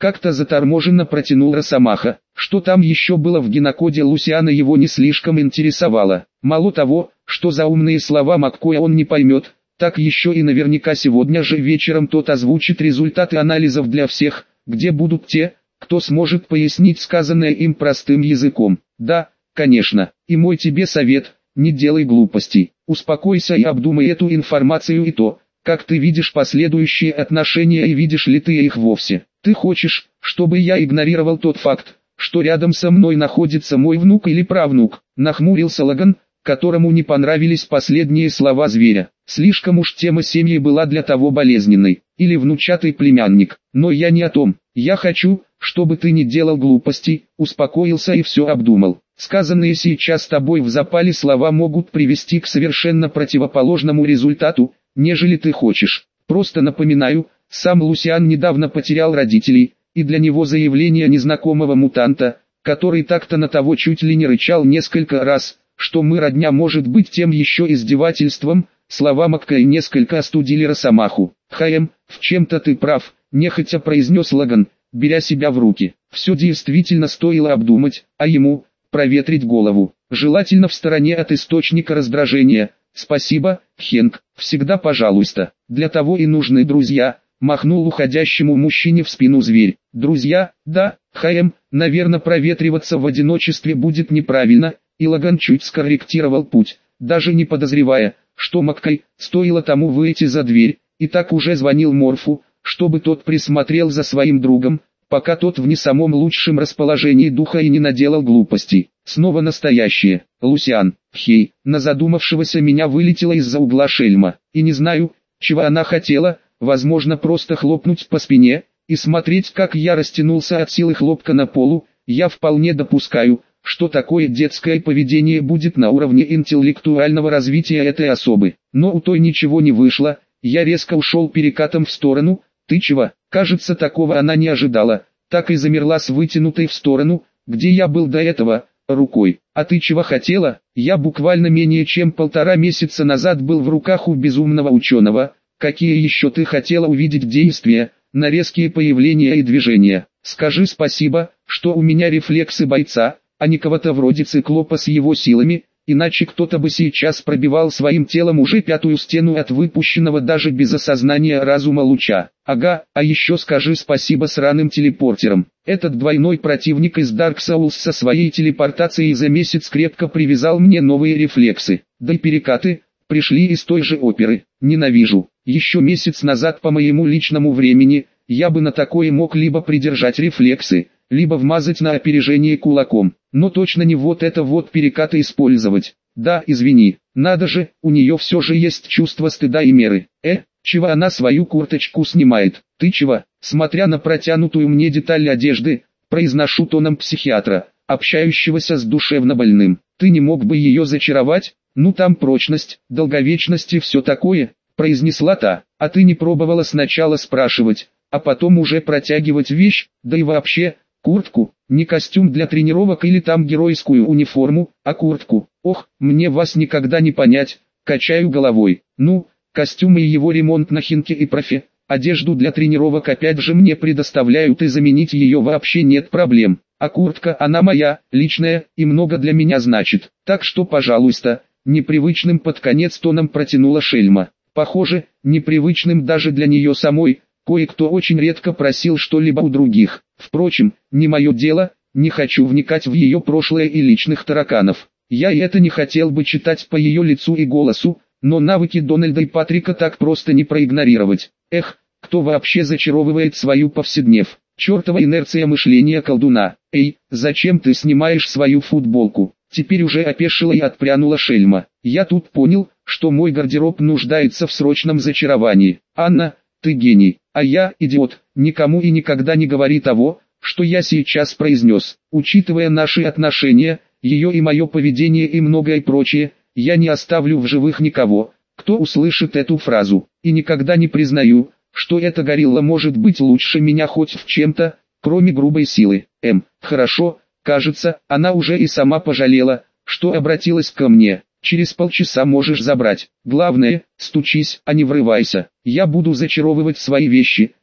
Как-то заторможенно протянул Росомаха. Что там еще было в генокоде Лусиана его не слишком интересовало. Мало того, что за умные слова Маккоя он не поймет, так еще и наверняка сегодня же вечером тот озвучит результаты анализов для всех, где будут те, кто сможет пояснить сказанное им простым языком. Да, конечно, и мой тебе совет, не делай глупостей, успокойся и обдумай эту информацию и то, как ты видишь последующие отношения и видишь ли ты их вовсе. Ты хочешь, чтобы я игнорировал тот факт, что рядом со мной находится мой внук или правнук? Нахмурился Лаган, которому не понравились последние слова зверя. Слишком уж тема семьи была для того болезненной. Или внучатый племянник. Но я не о том. Я хочу, чтобы ты не делал глупостей, успокоился и все обдумал. Сказанные сейчас тобой в запале слова могут привести к совершенно противоположному результату, нежели ты хочешь. Просто напоминаю, сам Лусиан недавно потерял родителей, и для него заявление незнакомого мутанта, который так-то на того чуть ли не рычал несколько раз, что мы родня, может быть тем еще издевательством. Слова Маккоя несколько остудили Росомаху. В чем-то ты прав, нехотя произнес Лаган, беря себя в руки. Все действительно стоило обдумать, а ему проветрить голову, желательно в стороне от источника раздражения. Спасибо, Хенк, всегда пожалуйста, для того и нужны друзья. Махнул уходящему мужчине в спину зверь. Друзья, да, наверное, проветриваться в одиночестве будет неправильно, и Лаган чуть скорректировал путь, даже не подозревая, что Маккой, стоило тому выйти за дверь, и так уже звонил Морфу, чтобы тот присмотрел за своим другом, пока тот в не самом лучшем расположении духа и не наделал глупостей. Снова настоящее. Лусиан, на задумавшегося меня вылетела из-за угла шельма, и не знаю, чего она хотела, возможно просто хлопнуть по спине, и смотреть как я растянулся от силы хлопка на полу. Я вполне допускаю, что такое детское поведение будет на уровне интеллектуального развития этой особы. Но у той ничего не вышло, я резко ушел перекатом в сторону. Ты чего? Кажется, такого она не ожидала, так и замерла с вытянутой в сторону, где я был до этого, рукой. А ты чего хотела? Я буквально менее чем 1,5 месяца назад был в руках у безумного ученого. Какие еще ты хотела увидеть действия, на резкие появления и движения? Скажи спасибо, что у меня рефлексы бойца, а не кого-то вроде циклопа с его силами, иначе кто-то бы сейчас пробивал своим телом уже 5-ю стену от выпущенного даже без осознания разума луча. Ага, а еще скажи спасибо сраным телепортерам. Этот двойной противник из Dark Souls со своей телепортацией за месяц крепко привязал мне новые рефлексы. Да и перекаты пришли из той же оперы. Ненавижу. Еще месяц назад по моему личному времени, я бы на такое мог либо придержать рефлексы, либо вмазать на опережение кулаком, но точно не вот это вот перекаты использовать. Да, извини, надо же, у нее все же есть чувство стыда и меры. Чего она свою курточку снимает? Ты чего? Смотря на протянутую мне деталь одежды, произношу тоном психиатра, общающегося с душевно больным. Ты не мог бы ее зачаровать? Ну там прочность, долговечность и все такое, произнесла та. А ты не пробовала сначала спрашивать, а потом уже протягивать вещь, да и вообще, куртку, не костюм для тренировок или там геройскую униформу, а куртку. Ох, мне вас никогда не понять, качаю головой. Ну, костюмы и его ремонт на Хинке и профи, одежду для тренировок опять же мне предоставляют и заменить ее вообще нет проблем. А куртка она моя, личная, и много для меня значит. Так что пожалуйста, непривычным под конец тоном протянула шельма. Похоже, непривычным даже для нее самой. Кое-кто очень редко просил что-либо у других. Впрочем, не мое дело, не хочу вникать в ее прошлое и личных тараканов. Я и это не хотел бы читать по ее лицу и голосу, но навыки Дональда и Патрика так просто не проигнорировать. Кто вообще зачаровывает свою повседнев? Чертова инерция мышления колдуна. Зачем ты снимаешь свою футболку? Теперь уже опешила и отпрянула шельма. Я тут понял, что мой гардероб нуждается в срочном зачаровании. Анна, ты гений, а я, идиот, никому и никогда не говори того, что я сейчас произнес. Учитывая наши отношения, ее и мое поведение и многое прочее, я не оставлю в живых никого, кто услышит эту фразу. И никогда не признаю, что эта горилла может быть лучше меня хоть в чем-то, кроме грубой силы. Хорошо, кажется, она уже и сама пожалела, что обратилась ко мне. Через полчаса можешь забрать. Главное, стучись, а не врывайся. Я буду зачаровывать свои вещи,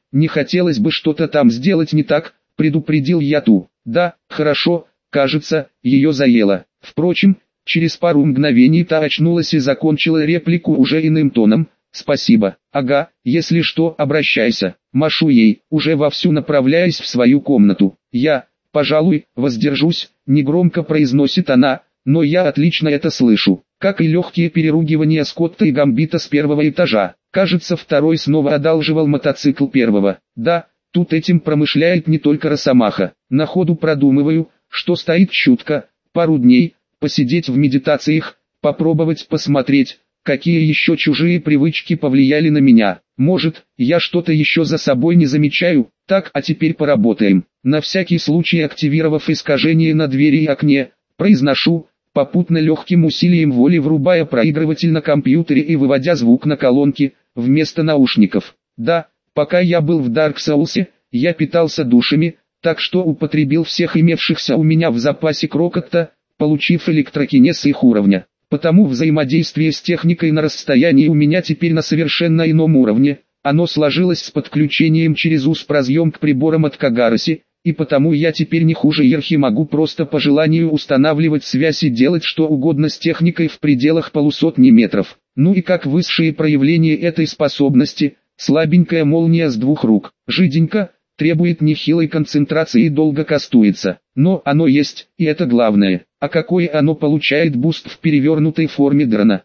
не хотелось бы что-то там сделать не так, предупредил я ту. Да, хорошо, кажется, ее заело. Впрочем, через пару мгновений та очнулась и закончила реплику уже иным тоном. Спасибо. Ага, если что, обращайся. Машу ей, уже вовсю направляясь в свою комнату. Я, пожалуй, воздержусь, негромко произносит она, но я отлично это слышу. Как и легкие переругивания Скотта и Гамбита с первого этажа. Кажется, второй снова одалживал мотоцикл первого. Да, тут этим промышляет не только Росомаха. На ходу продумываю, что стоит чутко, пару дней, посидеть в медитациях, попробовать посмотреть, какие еще чужие привычки повлияли на меня. Может, я что-то еще за собой не замечаю. Так, а теперь поработаем. На всякий случай активировав искажение на двери и окне, произношу, попутно легким усилием воли врубая проигрыватель на компьютере и выводя звук на колонки, вместо наушников. Да, пока я был в Dark Souls, я питался душами, так что употребил всех имевшихся у меня в запасе крокотта, получив электрокинез их уровня. Потому взаимодействие с техникой на расстоянии у меня теперь на совершенно ином уровне. Оно сложилось с подключением через USB-разъем к приборам от Кагароси, и потому я теперь не хуже Ерхи могу просто по желанию устанавливать связь и делать что угодно с техникой в пределах полусотни метров. Ну и как высшее проявление этой способности, слабенькая молния с двух рук, жиденько, требует нехилой концентрации и долго кастуется. Но оно есть, и это главное. А какой оно получает буст в перевернутой форме дрона?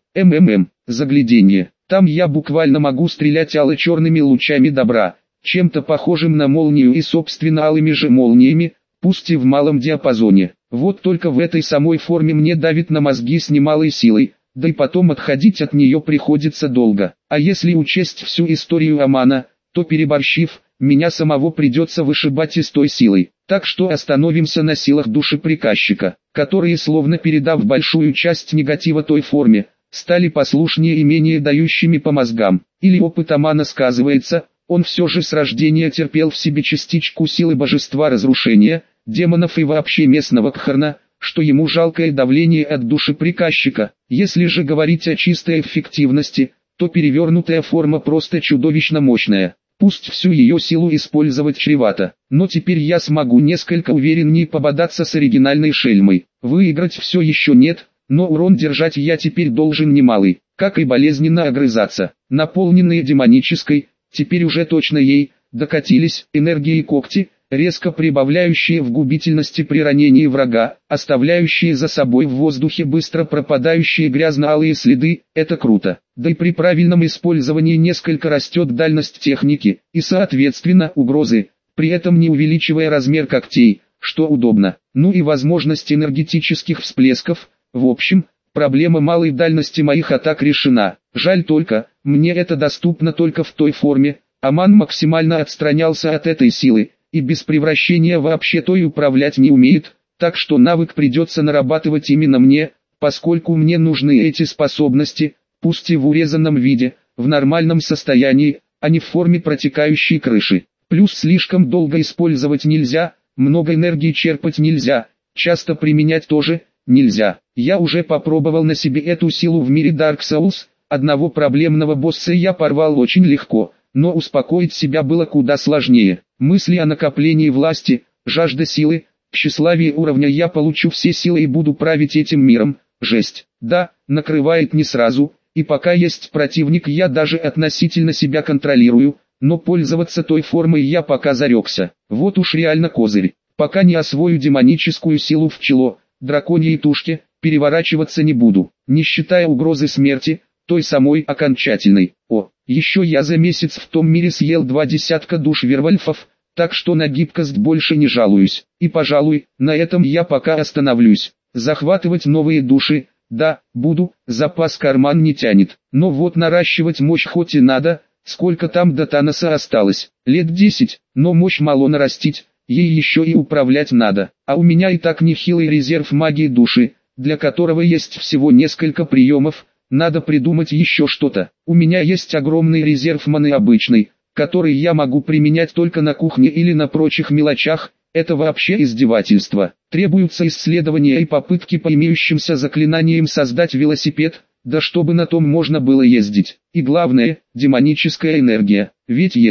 Загляденье. Там я буквально могу стрелять ало-черными лучами добра, чем-то похожим на молнию и собственно алыми же молниями, пусть и в малом диапазоне. Вот только в этой самой форме мне давит на мозги с немалой силой, да и потом отходить от нее приходится долго. А если учесть всю историю Амана, то переборщив, меня самого придется вышибать и с той силой. Так что остановимся на силах души приказчика, которые, словно передав большую часть негатива той форме, стали послушнее и менее дающими по мозгам. Или опыт Амана сказывается, он все же с рождения терпел в себе частичку силы божества разрушения, демонов и вообще местного Кхарна, что ему жалкое давление от души приказчика. Если же говорить о чистой эффективности, то перевернутая форма просто чудовищно мощная. Пусть всю ее силу использовать чревато, но теперь я смогу несколько увереннее пободаться с оригинальной шельмой. Выиграть все еще нет, но урон держать я теперь должен немалый, как и болезненно огрызаться. Наполненные демонической, теперь уже точно ей, докатились энергии когти, резко прибавляющие в губительности при ранении врага, оставляющие за собой в воздухе быстро пропадающие грязно-алые следы, это круто. Да и при правильном использовании несколько растет дальность техники, и соответственно угрозы, при этом не увеличивая размер когтей, что удобно. Ну и возможность энергетических всплесков, в общем, проблема малой дальности моих атак решена. Жаль только, мне это доступно только в той форме, Аман максимально отстранялся от этой силы, и без превращения вообще той управлять не умеет, так что навык придется нарабатывать именно мне, поскольку мне нужны эти способности, пусть и в урезанном виде, в нормальном состоянии, а не в форме протекающей крыши. Плюс слишком долго использовать нельзя, много энергии черпать нельзя, часто применять тоже нельзя. Я уже попробовал на себе эту силу в мире Dark Souls, одного проблемного босса я порвал очень легко, но успокоить себя было куда сложнее. Мысли о накоплении власти, жажда силы, тщеславие уровня я получу все силы и буду править этим миром, жесть. Да, накрывает не сразу, и пока есть противник я даже относительно себя контролирую, но пользоваться той формой я пока зарекся. Вот уж реально козырь. Пока не освою демоническую силу в чело, драконьей тушке, переворачиваться не буду, не считая угрозы смерти, той самой окончательной. О, еще я за месяц в том мире съел 20 душ вервольфов, так что на гибкость больше не жалуюсь. И пожалуй, на этом я пока остановлюсь. Захватывать новые души, да, буду, запас карман не тянет. Но вот наращивать мощь хоть и надо, сколько там до Таноса осталось, лет 10, но мощь мало нарастить, ей еще и управлять надо. А у меня и так нехилый резерв магии души, для которого есть всего несколько приемов. Надо придумать еще что-то. У меня есть огромный резерв маны обычной, который я могу применять только на кухне или на прочих мелочах. Это вообще издевательство. Требуются исследования и попытки по имеющимся заклинаниям создать велосипед, да чтобы на том можно было ездить. И главное, демоническая энергия. Ведь есть.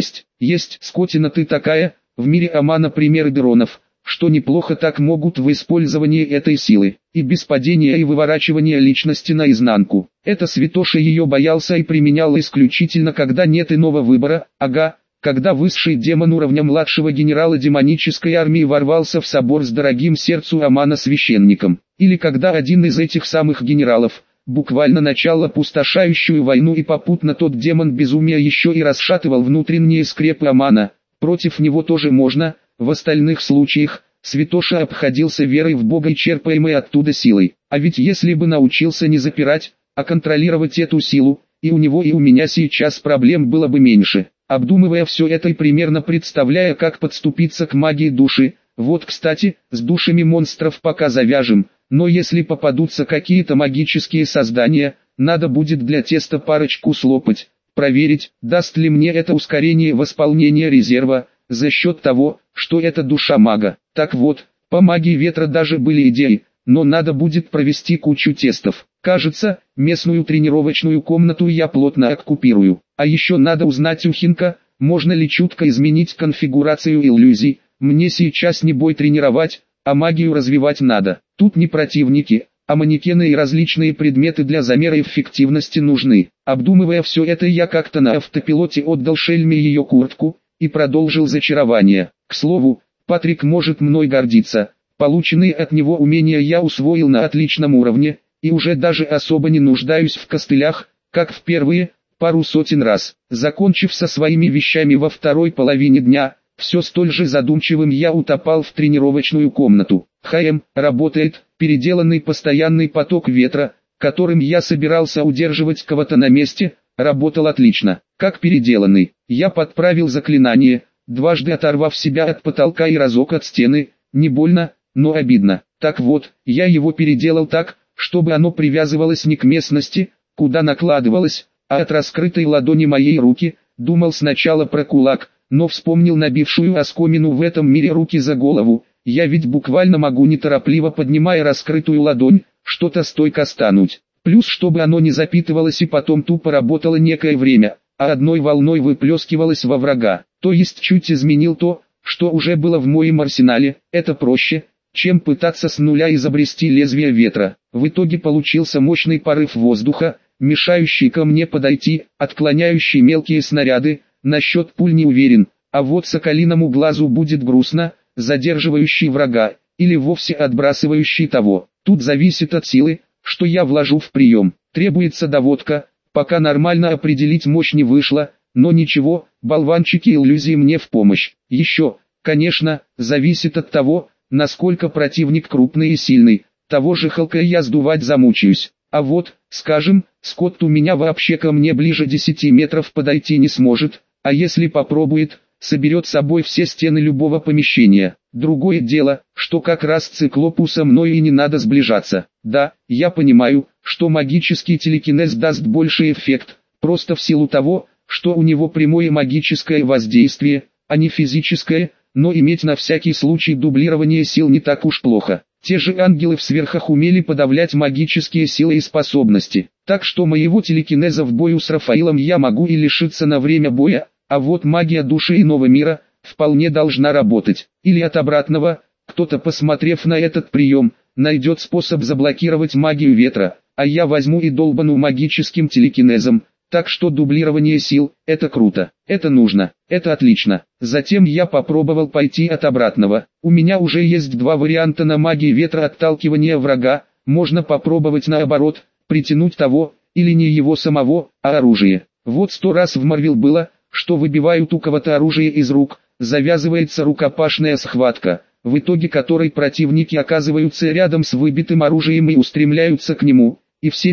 Есть скотина ты такая, в мире Амана примеры дронов, что неплохо так могут в использовании этой силы, и без падения и выворачивания личности наизнанку. Это святоша ее боялся и применял исключительно когда нет иного выбора, когда высший демон уровня младшего генерала демонической армии ворвался в собор с дорогим сердцу Амана священником, или когда один из этих самых генералов буквально начал опустошающую войну и попутно тот демон безумия еще и расшатывал внутренние скрепы Амана. Против него тоже можно. В остальных случаях, святоша обходился верой в Бога и черпаемой оттуда силой. А ведь если бы научился не запирать, а контролировать эту силу, и у него и у меня сейчас проблем было бы меньше. Обдумывая все это и примерно представляя, как подступиться к магии души, вот кстати, с душами монстров пока завяжем, но если попадутся какие-то магические создания, надо будет для теста парочку слопать, проверить, даст ли мне это ускорение восполнения резерва, за счет того, что это душа мага. Так вот, по магии ветра даже были идеи, но надо будет провести кучу тестов. Кажется, местную тренировочную комнату я плотно оккупирую. А еще надо узнать у Хинка, можно ли чутко изменить конфигурацию иллюзий. Мне сейчас не бой тренировать, а магию развивать надо. Тут не противники, а манекены и различные предметы для замера эффективности нужны. Обдумывая все это, я как-то на автопилоте отдал Шельме ее куртку и продолжил зачарование. К слову, Патрик может мной гордиться. Полученные от него умения я усвоил на отличном уровне, и уже даже особо не нуждаюсь в костылях, как в первые пару сотен раз. Закончив со своими вещами во второй половине дня, все столь же задумчивым я утопал в тренировочную комнату. Работает, переделанный постоянный поток ветра, которым я собирался удерживать кого-то на месте, работал отлично. Как переделанный, я подправил заклинание, дважды оторвав себя от потолка и разок от стены, не больно, но обидно. Так вот, я его переделал так, чтобы оно привязывалось не к местности, куда накладывалось, а от раскрытой ладони моей руки. Думал сначала про кулак, но вспомнил набившую оскомину в этом мире руки за голову. Я ведь буквально могу неторопливо поднимая раскрытую ладонь, что-то стойко стануть. Плюс чтобы оно не запитывалось и потом тупо работало некое время, а одной волной выплескивалось во врага. То есть чуть изменил то, что уже было в моем арсенале. Это проще, чем пытаться с нуля изобрести лезвие ветра. В итоге получился мощный порыв воздуха, мешающий ко мне подойти, отклоняющий мелкие снаряды. Насчет пуль не уверен, а вот соколиному глазу будет грустно, задерживающий врага, или вовсе отбрасывающий того. Тут зависит от силы, что я вложу в прием. Требуется доводка, пока нормально определить мощь не вышло, но ничего, болванчики иллюзии мне в помощь. Еще, конечно, зависит от того, насколько противник крупный и сильный, того же Халка я сдувать замучаюсь. А вот, скажем, Скотт у меня вообще ко мне ближе 10 метров подойти не сможет, а если попробует, соберет с собой все стены любого помещения. Другое дело, что как раз циклопу со мной и не надо сближаться. Да, я понимаю, что магический телекинез даст больший эффект, просто в силу того, что у него прямое магическое воздействие, а не физическое, но иметь на всякий случай дублирование сил не так уж плохо. Те же ангелы в сверхах умели подавлять магические силы и способности, так что моего телекинеза в бою с Рафаилом я могу и лишиться на время боя, а вот магия души иного мира вполне должна работать. Или от обратного, кто-то, посмотрев на этот прием, найдет способ заблокировать магию ветра, а я возьму и долбану магическим телекинезом. Так что дублирование сил – это круто, это нужно, это отлично. Затем я попробовал пойти от обратного. У меня уже есть два варианта на магии ветра отталкивания врага. Можно попробовать наоборот, притянуть того, или не его самого, а оружие. Вот 100 раз в Марвел было, что выбивают у кого-то оружие из рук, завязывается рукопашная схватка, в итоге которой противники оказываются рядом с выбитым оружием и устремляются к нему. И в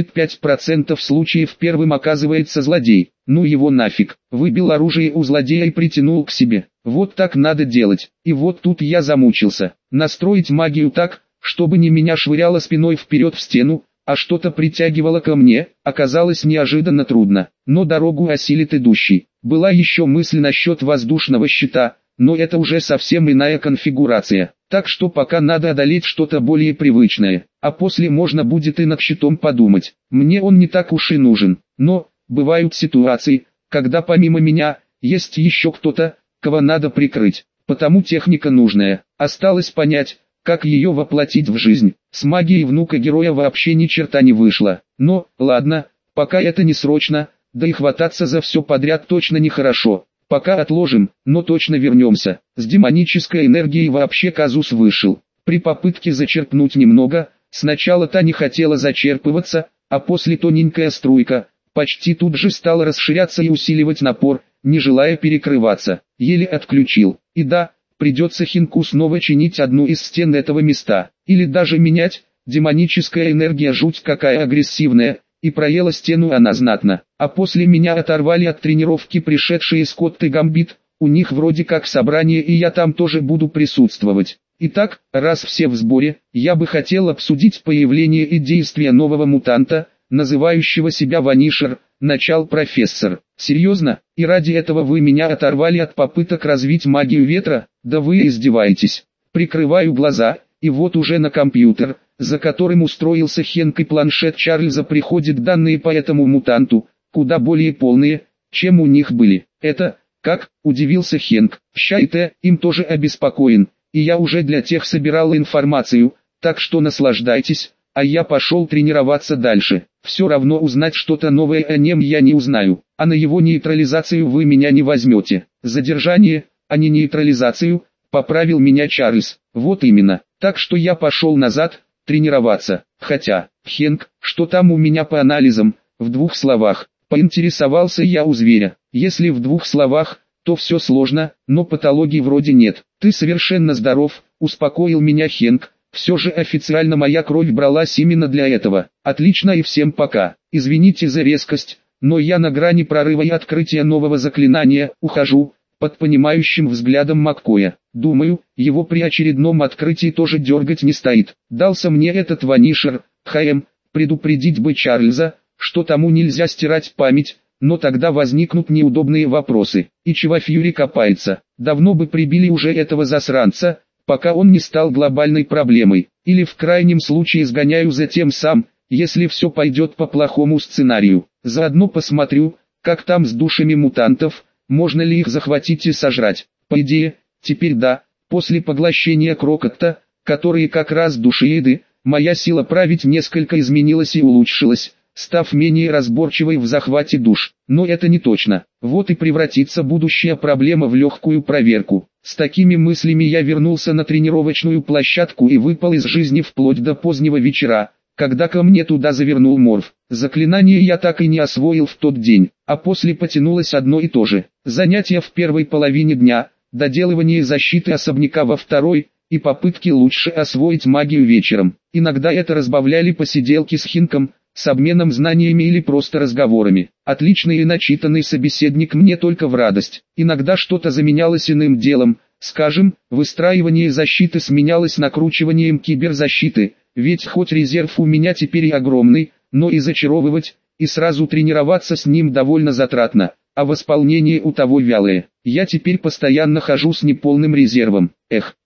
75% случаев первым оказывается злодей. Ну его нафиг. Выбил оружие у злодея и притянул к себе. Вот так надо делать. И вот тут я замучился. Настроить магию так, чтобы не меня швыряло спиной вперед в стену, а что-то притягивало ко мне, оказалось неожиданно трудно. Но дорогу осилит идущий. Была еще мысль насчет воздушного щита, но это уже совсем иная конфигурация. Так что пока надо одолеть что-то более привычное, а после можно будет и над щитом подумать. Мне он не так уж и нужен, но бывают ситуации, когда помимо меня есть еще кто-то, кого надо прикрыть. Потому техника нужная. Осталось понять, как ее воплотить в жизнь. С магией внука героя вообще ни черта не вышло. Но, ладно, пока это не срочно, да и хвататься за все подряд точно нехорошо. Пока отложим, но точно вернемся. С демонической энергией вообще казус вышел. При попытке зачерпнуть немного, сначала та не хотела зачерпываться, а после тоненькая струйка, почти тут же стала расширяться и усиливать напор, не желая перекрываться. Еле отключил. И да, придется Хинку снова чинить одну из стен этого места. Или даже менять, демоническая энергия жуть какая агрессивная, и проела стену она знатно. А после меня оторвали от тренировки пришедшие Скотт и Гамбит, у них вроде как собрание и я там тоже буду присутствовать. Итак, раз все в сборе, я бы хотел обсудить появление и действия нового мутанта, называющего себя Ванишер, начал профессор. Серьезно? И ради этого вы меня оторвали от попыток развить магию ветра? Да вы издеваетесь. Прикрываю глаза, и вот уже на компьютер, за которым устроился Хенк и планшет Чарльза приходят данные по этому мутанту, куда более полные, чем у них были. Это, как, удивился Хенк, ща-то, им тоже обеспокоен, и я уже для тех собирал информацию, так что наслаждайтесь, а я пошел тренироваться дальше. Все равно узнать что-то новое о нем я не узнаю, а на его нейтрализацию вы меня не возьмете. Задержание, а не нейтрализацию, поправил меня Чарльз. Вот именно, так что я пошел назад, тренироваться. Хотя, Хенк, что там у меня по анализам, в двух словах, поинтересовался я у зверя. Если в двух словах, то все сложно, но патологии вроде нет. Ты совершенно здоров, успокоил меня Хенк. Все же официально моя кровь бралась именно для этого. Отлично и всем пока. Извините за резкость, но я на грани прорыва и открытия нового заклинания, ухожу, под понимающим взглядом Маккоя. Думаю, его при очередном открытии тоже дергать не стоит. Дался мне этот Ванишер, предупредить бы Чарльза, что тому нельзя стирать память, но тогда возникнут неудобные вопросы. И чего Фьюри копается? Давно бы прибили уже этого засранца, пока он не стал глобальной проблемой. Или в крайнем случае сгоняю за тем сам, если все пойдет по плохому сценарию. Заодно посмотрю, как там с душами мутантов, можно ли их захватить и сожрать. По идее, теперь да, после поглощения Крокотта, которые как раз душееды, моя сила править несколько изменилась и улучшилась, став менее разборчивой в захвате душ. Но это не точно. Вот и превратится будущая проблема в легкую проверку. С такими мыслями я вернулся на тренировочную площадку и выпал из жизни вплоть до позднего вечера, когда ко мне туда завернул Морф. Заклинание я так и не освоил в тот день, а после потянулось одно и то же. Занятия в первой половине дня, доделывание защиты особняка во второй, и попытки лучше освоить магию вечером. Иногда это разбавляли посиделки с Хинком, с обменом знаниями или просто разговорами. Отличный и начитанный собеседник мне только в радость. Иногда что-то заменялось иным делом, скажем, выстраивание защиты сменялось накручиванием киберзащиты, ведь хоть резерв у меня теперь и огромный, но и зачаровывать, и сразу тренироваться с ним довольно затратно, а восполнение у того вялое. Я теперь постоянно хожу с неполным резервом. Эх,